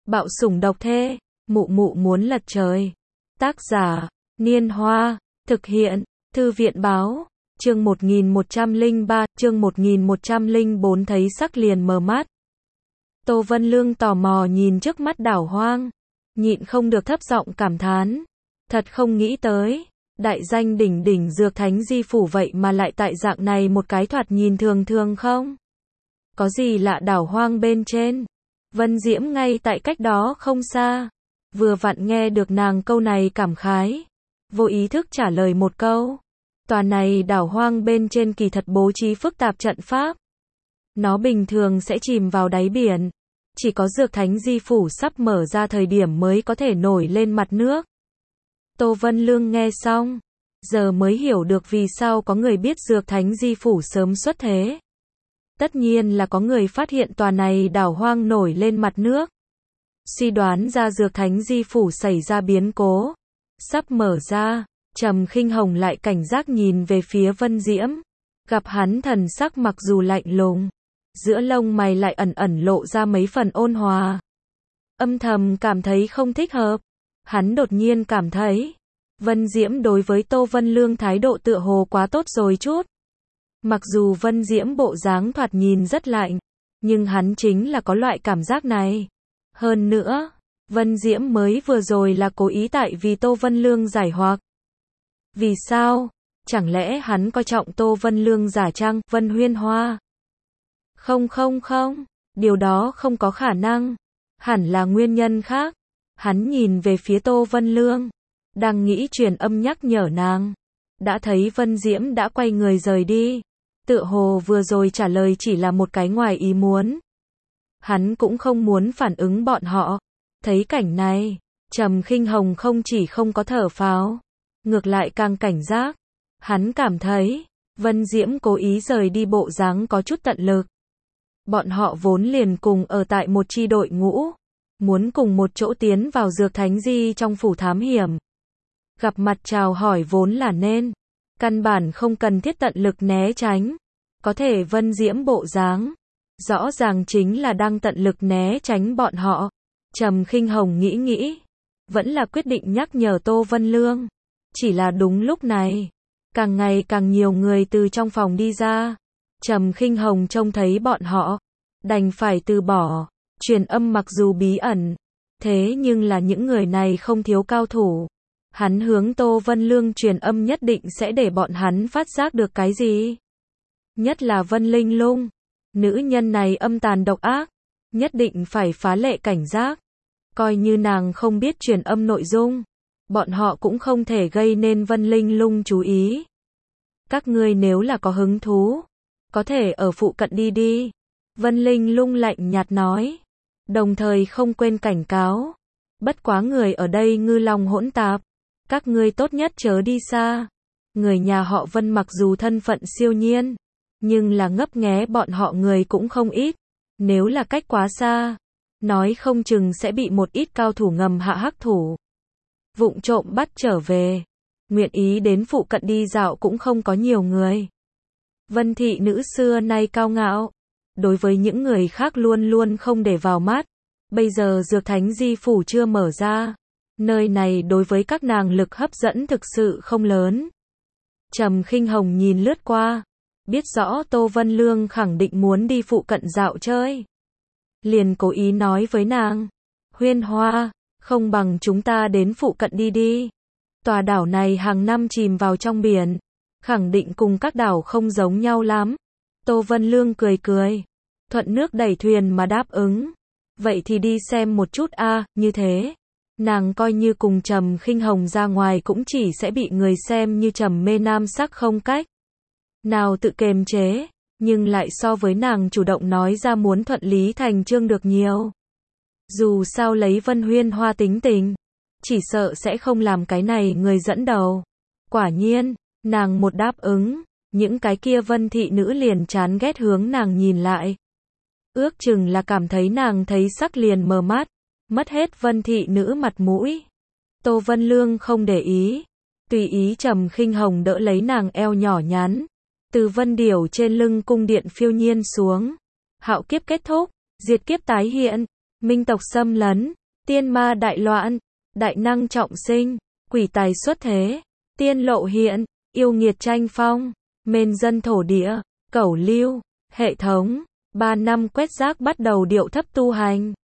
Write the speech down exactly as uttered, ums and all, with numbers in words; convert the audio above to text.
Bạo sủng độc thê, mụ mụ muốn lật trời. Tác giả, Niên Hoa, thực hiện, Thư viện báo, chương một nghìn một trăm lẻ ba, chương một nghìn một trăm lẻ bốn thấy sắc liền mờ mắt. Tô Vân Lương tò mò nhìn trước mắt đảo hoang, nhịn không được thấp giọng cảm thán. Thật không nghĩ tới, đại danh đỉnh đỉnh dược thánh di phủ vậy mà lại tại dạng này một cái thoạt nhìn thường thường không? Có gì lạ đảo hoang bên trên? Vân Diễm ngay tại cách đó không xa, vừa vặn nghe được nàng câu này cảm khái, vô ý thức trả lời một câu. Tòa này đảo hoang bên trên kỳ thật bố trí phức tạp trận pháp. Nó bình thường sẽ chìm vào đáy biển, chỉ có dược thánh di phủ sắp mở ra thời điểm mới có thể nổi lên mặt nước. Tô Vân Lương nghe xong, giờ mới hiểu được vì sao có người biết dược thánh di phủ sớm xuất thế. Tất nhiên là có người phát hiện tòa này đảo hoang nổi lên mặt nước. Suy đoán ra dược thánh di phủ xảy ra biến cố, sắp mở ra, Trầm Khinh Hồng lại cảnh giác nhìn về phía Vân Diễm. Gặp hắn thần sắc mặc dù lạnh lùng, giữa lông mày lại ẩn ẩn lộ ra mấy phần ôn hòa. Âm thầm cảm thấy không thích hợp. Hắn đột nhiên cảm thấy, Vân Diễm đối với Tô Vân Lương thái độ tựa hồ quá tốt rồi chút. Mặc dù Vân Diễm bộ dáng thoạt nhìn rất lạnh, nhưng hắn chính là có loại cảm giác này. Hơn nữa, Vân Diễm mới vừa rồi là cố ý tại vì Tô Vân Lương giải hoặc. Vì sao? Chẳng lẽ hắn coi trọng Tô Vân Lương giả chăng, Vân Huyên Hoa? Không không không, điều đó không có khả năng. Hẳn là nguyên nhân khác. Hắn nhìn về phía Tô Vân Lương, đang nghĩ truyền âm nhắc nhở nàng. Đã thấy Vân Diễm đã quay người rời đi. Tựa hồ vừa rồi trả lời chỉ là một cái ngoài ý muốn. Hắn cũng không muốn phản ứng bọn họ. Thấy cảnh này, Trầm Khinh Hồng không chỉ không có thở phào, ngược lại càng cảnh giác. Hắn cảm thấy, Vân Diễm cố ý rời đi bộ dáng có chút tận lực. Bọn họ vốn liền cùng ở tại một chi đội ngũ, muốn cùng một chỗ tiến vào dược thánh di trong phủ thám hiểm. Gặp mặt chào hỏi vốn là nên, căn bản không cần thiết tận lực né tránh. Có thể Vân Diễm bộ dáng, rõ ràng chính là đang tận lực né tránh bọn họ. Trầm Khinh Hồng nghĩ nghĩ, vẫn là quyết định nhắc nhở Tô Vân Lương. Chỉ là đúng lúc này, càng ngày càng nhiều người từ trong phòng đi ra. Trầm Khinh Hồng trông thấy bọn họ, đành phải từ bỏ. Truyền âm mặc dù bí ẩn, thế nhưng là những người này không thiếu cao thủ. Hắn hướng Tô Vân Lương truyền âm nhất định sẽ để bọn hắn phát giác được cái gì. Nhất là Vân Linh Lung, nữ nhân này âm tàn độc ác, nhất định phải phá lệ cảnh giác. Coi như nàng không biết truyền âm nội dung, bọn họ cũng không thể gây nên Vân Linh Lung chú ý. Các ngươi nếu là có hứng thú, có thể ở phụ cận đi đi. Vân Linh Lung lạnh nhạt nói, đồng thời không quên cảnh cáo. Bất quá người ở đây ngư long hỗn tạp, các ngươi tốt nhất chớ đi xa. Người nhà họ Vân mặc dù thân phận siêu nhiên, nhưng là ngấp nghé bọn họ người cũng không ít. Nếu là cách quá xa, nói không chừng sẽ bị một ít cao thủ ngầm hạ hắc thủ vụng trộm bắt trở về. Nguyện ý đến phụ cận đi dạo cũng không có nhiều người. Vân thị nữ xưa nay cao ngạo, đối với những người khác luôn luôn không để vào mắt. Bây giờ dược thánh di phủ chưa mở ra, nơi này đối với các nàng lực hấp dẫn thực sự không lớn. Trầm Khinh Hồng nhìn lướt qua, biết rõ Tô Vân Lương khẳng định muốn đi phụ cận dạo chơi. Liền cố ý nói với nàng, Huyên Hoa, không bằng chúng ta đến phụ cận đi đi. Tòa đảo này hàng năm chìm vào trong biển, khẳng định cùng các đảo không giống nhau lắm. Tô Vân Lương cười cười, thuận nước đẩy thuyền mà đáp ứng. Vậy thì đi xem một chút a, à, như thế. Nàng coi như cùng Trầm Khinh Hồng ra ngoài cũng chỉ sẽ bị người xem như trầm mê nam sắc không cách nào tự kiềm chế, nhưng lại so với nàng chủ động nói ra muốn thuận lý thành chương được nhiều. Dù sao lấy Vân Huyên Hoa tính tình, chỉ sợ sẽ không làm cái này người dẫn đầu. Quả nhiên, nàng một đáp ứng, những cái kia Vân thị nữ liền chán ghét hướng nàng nhìn lại. Ước chừng là cảm thấy nàng thấy sắc liền mờ mắt, mất hết Vân thị nữ mặt mũi. Tô Vân Lương không để ý, tùy ý Trầm Khinh Hồng đỡ lấy nàng eo nhỏ nhắn, từ Vân Điểu trên lưng cung điện phiêu nhiên xuống. Hạo kiếp kết thúc, diệt kiếp tái hiện, minh tộc xâm lấn, tiên ma đại loạn, đại năng trọng sinh, quỷ tài xuất thế, tiên lộ hiện, yêu nghiệt tranh phong, mên dân thổ địa, cẩu lưu, hệ thống, ba năm quét rác bắt đầu điệu thấp tu hành.